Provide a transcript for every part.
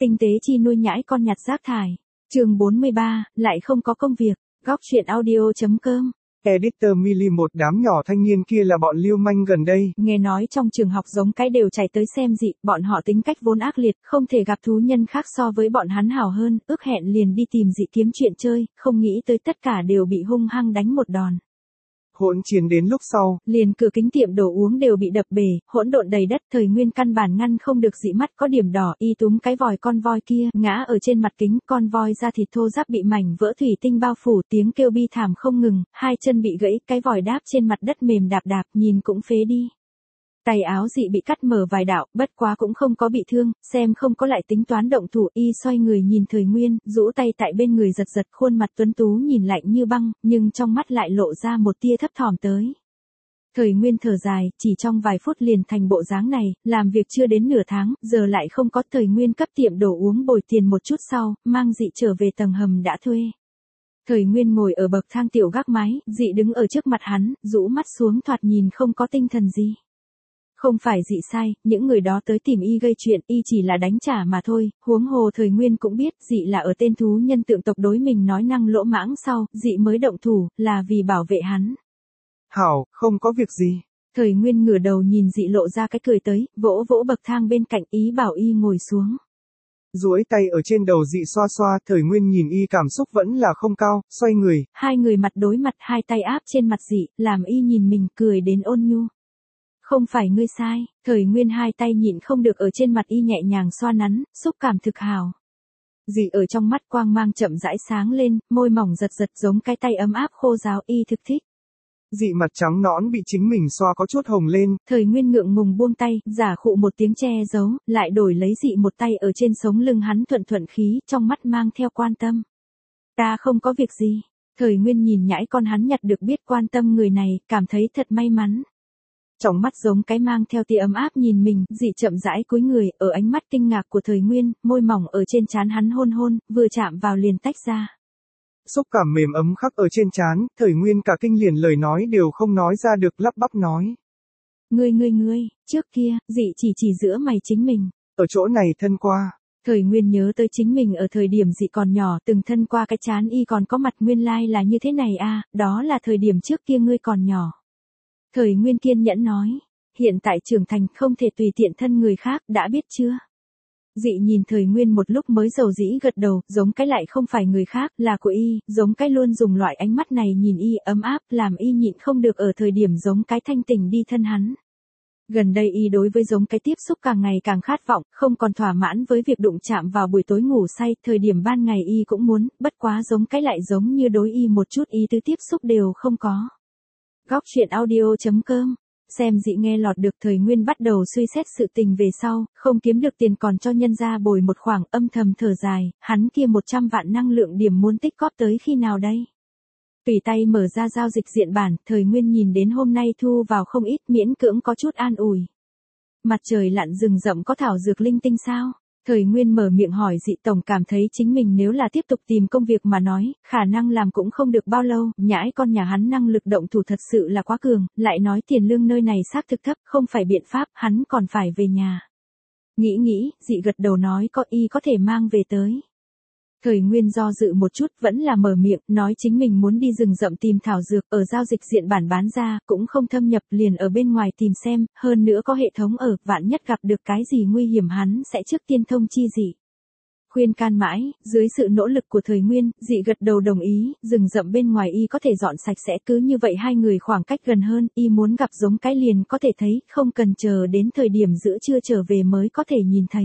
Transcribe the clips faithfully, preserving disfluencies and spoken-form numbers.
Tinh tế chi nuôi nhãi con nhặt rác thải. Chương bốn mươi ba, lại không có công việc. Góc truyện audio.com. Editor Millie, một đám nhỏ thanh niên kia là bọn lưu manh gần đây. Nghe nói trong trường học giống cái đều chạy tới xem dị, bọn họ tính cách vốn ác liệt, không thể gặp thú nhân khác so với bọn hắn hảo hơn, ước hẹn liền đi tìm dị kiếm chuyện chơi, không nghĩ tới tất cả đều bị hung hăng đánh một đòn. Hỗn chiến đến lúc sau, liền cửa kính tiệm đồ uống đều bị đập bể, hỗn độn đầy đất, Thời Nguyên căn bản ngăn không được dị mắt có điểm đỏ, y túm cái vòi con voi kia, ngã ở trên mặt kính, con voi da thịt thô ráp bị mảnh vỡ thủy tinh bao phủ, tiếng kêu bi thảm không ngừng, hai chân bị gãy, cái vòi đáp trên mặt đất mềm đạp đạp, nhìn cũng phế đi. Tay áo dị bị cắt mở vài đạo, bất quá cũng không có bị thương, xem không có lại tính toán động thủ, y xoay người nhìn Thời Nguyên, rũ tay tại bên người giật giật, khuôn mặt tuấn tú nhìn lạnh như băng, nhưng trong mắt lại lộ ra một tia thấp thỏm tới. Thời Nguyên thở dài, chỉ trong vài phút liền thành bộ dáng này, làm việc chưa đến nửa tháng, giờ lại không có. Thời Nguyên cấp tiệm đồ uống bồi tiền một chút sau, mang dị trở về tầng hầm đã thuê. Thời Nguyên ngồi ở bậc thang tiểu gác mái, dị đứng ở trước mặt hắn, rũ mắt xuống thoạt nhìn không có tinh thần gì. Không phải dị sai, những người đó tới tìm y gây chuyện, y chỉ là đánh trả mà thôi, huống hồ Thời Nguyên cũng biết, dị là ở tên thú nhân tượng tộc đối mình nói năng lỗ mãng sau, dị mới động thủ, là vì bảo vệ hắn. Hảo, không có việc gì. Thời Nguyên ngửa đầu nhìn dị lộ ra cái cười tới, vỗ vỗ bậc thang bên cạnh, ý bảo y ngồi xuống. Duỗi tay ở trên đầu dị xoa xoa, Thời Nguyên nhìn y cảm xúc vẫn là không cao, xoay người. Hai người mặt đối mặt, hai tay áp trên mặt dị, làm y nhìn mình cười đến ôn nhu. Không phải ngươi sai, Thời Nguyên hai tay nhịn không được ở trên mặt y nhẹ nhàng xoa nắn, xúc cảm thực hào. Dị ở trong mắt quang mang chậm rãi sáng lên, môi mỏng giật giật giống cái tay ấm áp khô ráo, y thực thích. Dị mặt trắng nõn bị chính mình xoa có chút hồng lên. Thời Nguyên ngượng ngùng buông tay, giả khụ một tiếng che giấu, lại đổi lấy dị một tay ở trên sống lưng hắn thuận thuận khí, trong mắt mang theo quan tâm. Ta không có việc gì. Thời Nguyên nhìn nhãi con hắn nhặt được biết quan tâm người này, cảm thấy thật may mắn. Trong mắt giống cái mang theo tia ấm áp nhìn mình, dị chậm rãi cúi người, ở ánh mắt kinh ngạc của Thời Nguyên, môi mỏng ở trên trán hắn hôn hôn, vừa chạm vào liền tách ra. Xúc cảm mềm ấm khắc ở trên trán, Thời Nguyên cả kinh liền lời nói đều không nói ra được, lắp bắp nói. Ngươi ngươi ngươi, trước kia, dị chỉ chỉ giữa mày chính mình. Ở chỗ này thân qua. Thời Nguyên nhớ tới chính mình ở thời điểm dị còn nhỏ, từng thân qua cái trán y còn có mặt nguyên lai là như thế này à, đó là thời điểm trước kia ngươi còn nhỏ. Thời Nguyên kiên nhẫn nói, hiện tại trưởng thành không thể tùy tiện thân người khác, đã biết chưa? Dị nhìn Thời Nguyên một lúc mới dầu dĩ gật đầu, giống cái lại không phải người khác, là của y, giống cái luôn dùng loại ánh mắt này nhìn y ấm áp, làm y nhịn không được ở thời điểm giống cái thanh tình đi thân hắn. Gần đây y đối với giống cái tiếp xúc càng ngày càng khát vọng, không còn thỏa mãn với việc đụng chạm vào buổi tối ngủ say, thời điểm ban ngày y cũng muốn, bất quá giống cái lại giống như đối y một chút ý tứ tiếp xúc đều không có. Góc truyện audio.com. Xem dị nghe lọt được. Thời Nguyên bắt đầu suy xét sự tình về sau, không kiếm được tiền còn cho nhân gia bồi một khoảng, âm thầm thở dài, hắn kia một trăm vạn năng lượng điểm muốn tích góp tới khi nào đây? Tùy tay mở ra giao dịch diện bản, Thời Nguyên nhìn đến hôm nay thu vào không ít, miễn cưỡng có chút an ủi. Mặt trời lặn rừng rậm có thảo dược linh tinh sao? Thời Nguyên mở miệng hỏi dị, tổng cảm thấy chính mình nếu là tiếp tục tìm công việc mà nói, khả năng làm cũng không được bao lâu, nhãi con nhà hắn năng lực động thủ thật sự là quá cường, lại nói tiền lương nơi này xác thực thấp, không phải biện pháp, hắn còn phải về nhà. Nghĩ nghĩ, dị gật đầu nói có y có thể mang về tới. Thời Nguyên do dự một chút, vẫn là mở miệng, nói chính mình muốn đi rừng rậm tìm thảo dược, ở giao dịch diện bản bán ra, cũng không thâm nhập, liền ở bên ngoài tìm xem, hơn nữa có hệ thống ở, vạn nhất gặp được cái gì nguy hiểm hắn sẽ trước tiên thông chi dị. Khuyên can mãi, dưới sự nỗ lực của Thời Nguyên, dị gật đầu đồng ý, rừng rậm bên ngoài y có thể dọn sạch sẽ, cứ như vậy hai người khoảng cách gần hơn, y muốn gặp giống cái liền có thể thấy, không cần chờ đến thời điểm giữa trưa trở về mới có thể nhìn thấy.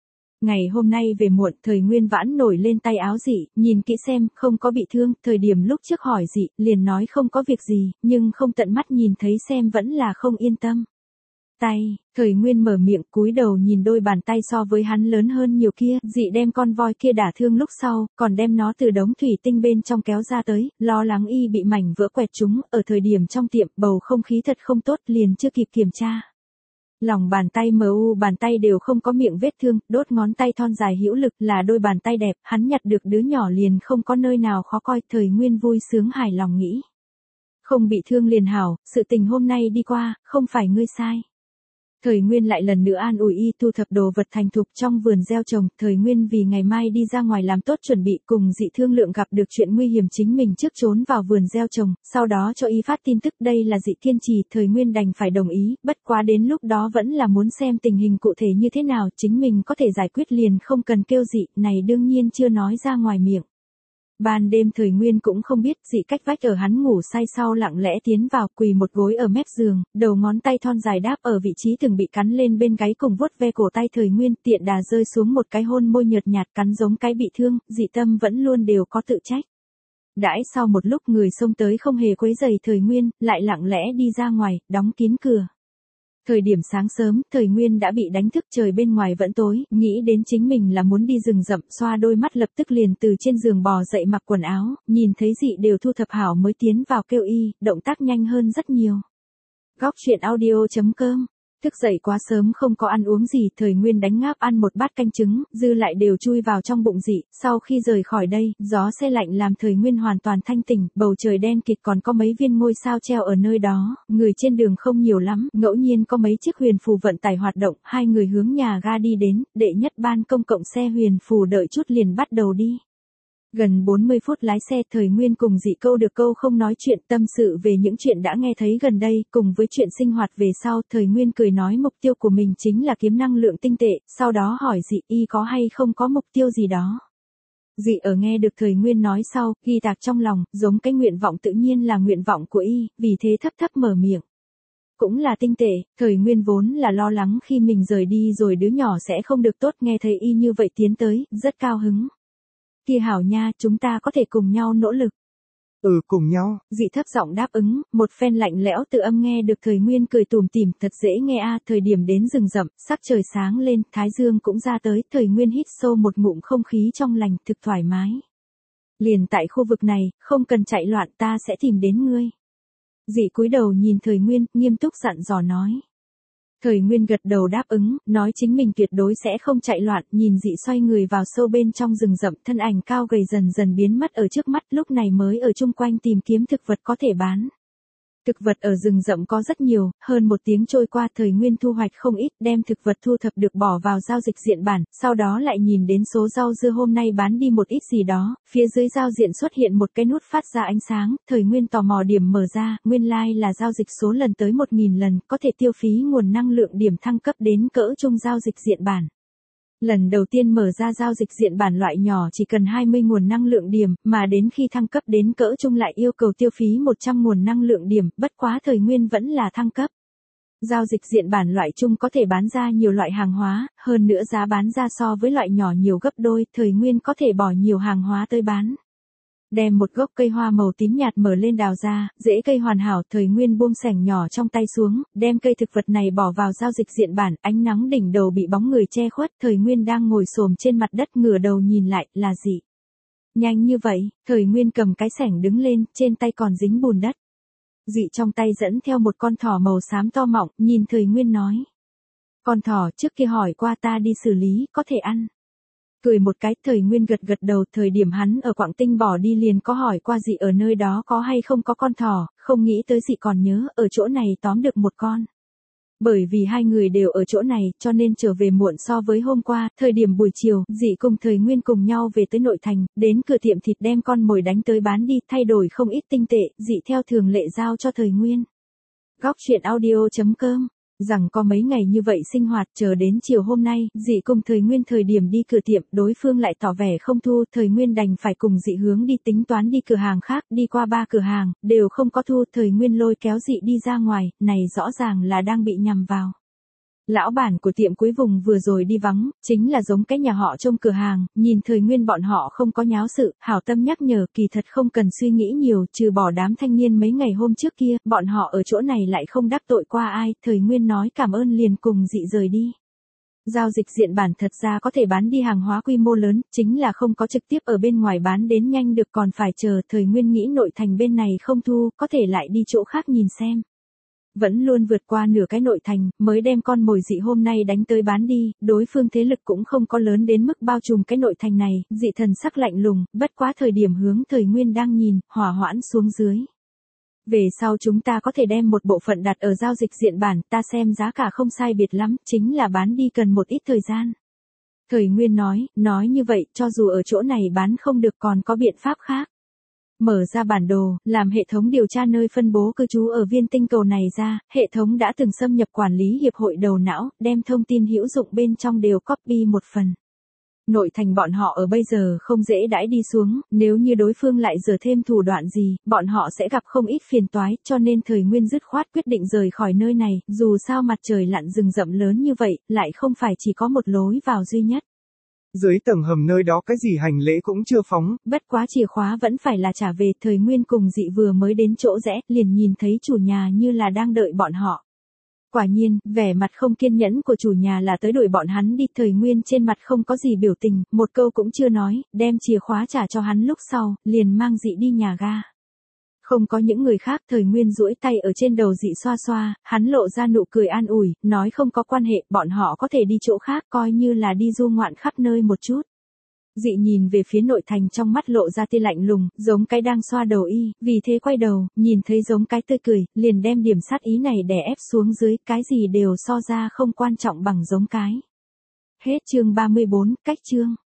Ngày hôm nay về muộn, Thời Nguyên vãn nổi lên tay áo dị, nhìn kỹ xem, không có bị thương, thời điểm lúc trước hỏi dị, liền nói không có việc gì, nhưng không tận mắt nhìn thấy xem vẫn là không yên tâm. Tay, Thời Nguyên mở miệng cúi đầu nhìn đôi bàn tay so với hắn lớn hơn nhiều kia, dị đem con voi kia đả thương lúc sau, còn đem nó từ đống thủy tinh bên trong kéo ra tới, lo lắng y bị mảnh vỡ quẹt chúng, ở thời điểm trong tiệm, bầu không khí thật không tốt, liền chưa kịp kiểm tra. Lòng bàn tay mờ u bàn tay đều không có miệng vết thương, đốt ngón tay thon dài hữu lực là đôi bàn tay đẹp, hắn nhặt được đứa nhỏ liền không có nơi nào khó coi, Thời Nguyên vui sướng hài lòng nghĩ. Không bị thương liền hảo, sự tình hôm nay đi qua, không phải ngươi sai. Thời Nguyên lại lần nữa an ủi y thu thập đồ vật thành thục trong vườn gieo trồng, Thời Nguyên vì ngày mai đi ra ngoài làm tốt chuẩn bị cùng dị thương lượng gặp được chuyện nguy hiểm chính mình trước trốn vào vườn gieo trồng, sau đó cho y phát tin tức đây là dị kiên trì, Thời Nguyên đành phải đồng ý, bất quá đến lúc đó vẫn là muốn xem tình hình cụ thể như thế nào, chính mình có thể giải quyết liền không cần kêu dị, này đương nhiên chưa nói ra ngoài miệng. Ban đêm Thời Nguyên cũng không biết dị cách vách ở hắn ngủ say sau lặng lẽ tiến vào quỳ một gối ở mép giường, đầu ngón tay thon dài đáp ở vị trí từng bị cắn lên bên gáy cùng vuốt ve cổ tay Thời Nguyên tiện đà rơi xuống một cái hôn môi nhợt nhạt cắn giống cái bị thương, dị tâm vẫn luôn đều có tự trách. Đãi sau một lúc người xông tới không hề quấy rầy Thời Nguyên, lại lặng lẽ đi ra ngoài, đóng kín cửa. Thời điểm sáng sớm, Thời Nguyên đã bị đánh thức trời bên ngoài vẫn tối, nghĩ đến chính mình là muốn đi rừng rậm, xoa đôi mắt lập tức liền từ trên giường bò dậy mặc quần áo, nhìn thấy dị đều thu thập hảo mới tiến vào kêu y, động tác nhanh hơn rất nhiều. Góc truyện audio chấm com. Thức dậy quá sớm không có ăn uống gì, Thời Nguyên đánh ngáp ăn một bát canh trứng, dư lại đều chui vào trong bụng dị, sau khi rời khỏi đây, gió se lạnh làm Thời Nguyên hoàn toàn thanh tỉnh, bầu trời đen kịt còn có mấy viên ngôi sao treo ở nơi đó, người trên đường không nhiều lắm, ngẫu nhiên có mấy chiếc huyền phù vận tải hoạt động, hai người hướng nhà ga đi đến, đệ nhất ban công cộng xe huyền phù đợi chút liền bắt đầu đi. Gần bốn mươi phút lái xe, Thời Nguyên cùng dị câu được câu không nói chuyện, tâm sự về những chuyện đã nghe thấy gần đây, cùng với chuyện sinh hoạt về sau, Thời Nguyên cười nói mục tiêu của mình chính là kiếm năng lượng tinh tệ, sau đó hỏi dị y có hay không có mục tiêu gì đó. Dị ở nghe được Thời Nguyên nói sau, ghi tạc trong lòng, giống cái nguyện vọng tự nhiên là nguyện vọng của y, vì thế thấp thấp mở miệng. Cũng là tinh tệ, Thời Nguyên vốn là lo lắng khi mình rời đi rồi đứa nhỏ sẽ không được tốt, nghe thấy y như vậy tiến tới, rất cao hứng. Kia hảo nha, chúng ta có thể cùng nhau nỗ lực. Ừ, cùng nhau. Dị thấp giọng đáp ứng, một phen lạnh lẽo tự âm nghe được Thời Nguyên cười tủm tỉm, thật dễ nghe a. Thời điểm đến rừng rậm, sắc trời sáng lên, thái dương cũng ra tới, Thời Nguyên hít sâu một ngụm không khí trong lành, thực thoải mái. Liền tại khu vực này, không cần chạy loạn, ta sẽ tìm đến ngươi. Dị cúi đầu nhìn Thời Nguyên, nghiêm túc dặn dò nói. Thời Nguyên gật đầu đáp ứng, nói chính mình tuyệt đối sẽ không chạy loạn, nhìn dị xoay người vào sâu bên trong rừng rậm, thân ảnh cao gầy dần dần biến mất ở trước mắt, lúc này mới ở chung quanh tìm kiếm thực vật có thể bán. Thực vật ở rừng rậm có rất nhiều, hơn một tiếng trôi qua Thời Nguyên thu hoạch không ít, đem thực vật thu thập được bỏ vào giao dịch diện bản, sau đó lại nhìn đến số rau dưa hôm nay bán đi một ít gì đó, phía dưới giao diện xuất hiện một cái nút phát ra ánh sáng, Thời Nguyên tò mò điểm mở ra, nguyên lai like là giao dịch số lần tới một nghìn lần, có thể tiêu phí nguồn năng lượng điểm thăng cấp đến cỡ trung giao dịch diện bản. Lần đầu tiên mở ra giao dịch diện bản loại nhỏ chỉ cần hai mươi nguồn năng lượng điểm, mà đến khi thăng cấp đến cỡ trung lại yêu cầu tiêu phí một trăm nguồn năng lượng điểm, bất quá Thời Nguyên vẫn là thăng cấp. Giao dịch diện bản loại trung có thể bán ra nhiều loại hàng hóa, hơn nữa giá bán ra so với loại nhỏ nhiều gấp đôi, Thời Nguyên có thể bỏ nhiều hàng hóa tới bán. Đem một gốc cây hoa màu tím nhạt mở lên đào ra, rễ cây hoàn hảo, Thời Nguyên buông sẻng nhỏ trong tay xuống, đem cây thực vật này bỏ vào giao dịch diện bản, ánh nắng đỉnh đầu bị bóng người che khuất, Thời Nguyên đang ngồi xổm trên mặt đất ngửa đầu nhìn lại, là gì? Nhanh như vậy, Thời Nguyên cầm cái sẻng đứng lên, trên tay còn dính bùn đất. Dị trong tay dẫn theo một con thỏ màu xám to mọng, nhìn Thời Nguyên nói. Con thỏ trước kia hỏi qua ta đi xử lý, có thể ăn. Cười một cái, Thời Nguyên gật gật đầu, thời điểm hắn ở Quảng Tinh bỏ đi liền có hỏi qua dị ở nơi đó có hay không có con thỏ, không nghĩ tới dị còn nhớ, ở chỗ này tóm được một con. Bởi vì hai người đều ở chỗ này, cho nên trở về muộn so với hôm qua, thời điểm buổi chiều, dị cùng Thời Nguyên cùng nhau về tới nội thành, đến cửa tiệm thịt đem con mồi đánh tới bán đi, thay đổi không ít tinh tệ, dị theo thường lệ giao cho Thời Nguyên. Góc truyện audio chấm com. Rằng có mấy ngày như vậy sinh hoạt, chờ đến chiều hôm nay, dị cùng Thời Nguyên thời điểm đi cửa tiệm, đối phương lại tỏ vẻ không thu, Thời Nguyên đành phải cùng dị hướng đi tính toán đi cửa hàng khác, đi qua ba cửa hàng, đều không có thu, Thời Nguyên lôi kéo dị đi ra ngoài, này rõ ràng là đang bị nhằm vào. Lão bản của tiệm cuối vùng vừa rồi đi vắng, chính là giống cái nhà họ trong cửa hàng, nhìn Thời Nguyên bọn họ không có nháo sự, hảo tâm nhắc nhở, kỳ thật không cần suy nghĩ nhiều, trừ bỏ đám thanh niên mấy ngày hôm trước kia, bọn họ ở chỗ này lại không đắc tội qua ai, Thời Nguyên nói cảm ơn liền cùng dị rời đi. Giao dịch diện bản thật ra có thể bán đi hàng hóa quy mô lớn, chính là không có trực tiếp ở bên ngoài bán đến nhanh được còn phải chờ, Thời Nguyên nghĩ nội thành bên này không thu, có thể lại đi chỗ khác nhìn xem. Vẫn luôn vượt qua nửa cái nội thành, mới đem con mồi dị hôm nay đánh tới bán đi, đối phương thế lực cũng không có lớn đến mức bao trùm cái nội thành này, dị thần sắc lạnh lùng, bất quá thời điểm hướng Thời Nguyên đang nhìn, hỏa hoãn xuống dưới. Về sau chúng ta có thể đem một bộ phận đặt ở giao dịch diện bản, ta xem giá cả không sai biệt lắm, chính là bán đi cần một ít thời gian. Thời Nguyên nói, nói như vậy, cho dù ở chỗ này bán không được còn có biện pháp khác. Mở ra bản đồ, làm hệ thống điều tra nơi phân bố cư trú ở viên tinh cầu này ra, hệ thống đã từng xâm nhập quản lý hiệp hội đầu não, đem thông tin hữu dụng bên trong đều copy một phần. Nội thành bọn họ ở bây giờ không dễ đãi đi xuống, nếu như đối phương lại giở thêm thủ đoạn gì, bọn họ sẽ gặp không ít phiền toái, cho nên Thời Nguyên dứt khoát quyết định rời khỏi nơi này, dù sao mặt trời lặn rừng rậm lớn như vậy, lại không phải chỉ có một lối vào duy nhất. Dưới tầng hầm nơi đó cái gì hành lễ cũng chưa phóng. Bất quá chìa khóa vẫn phải là trả về. Thời Nguyên cùng Dị vừa mới đến chỗ rẽ, liền nhìn thấy chủ nhà như là đang đợi bọn họ. Quả nhiên, vẻ mặt không kiên nhẫn của chủ nhà là tới đuổi bọn hắn đi. Thời Nguyên trên mặt không có gì biểu tình, một câu cũng chưa nói, đem chìa khóa trả cho hắn lúc sau, liền mang Dị đi nhà ga. Không có những người khác, Thời Nguyên duỗi tay ở trên đầu Dị xoa xoa, hắn lộ ra nụ cười an ủi, nói không có quan hệ, bọn họ có thể đi chỗ khác, coi như là đi du ngoạn khắp nơi một chút. Dị nhìn về phía nội thành, trong mắt lộ ra tia lạnh lùng, giống cái đang xoa đầu y, vì thế quay đầu, nhìn thấy giống cái tươi cười, liền đem điểm sát ý này đè ép xuống dưới, cái gì đều so ra không quan trọng bằng giống cái. Hết chương ba mươi bốn, cách chương.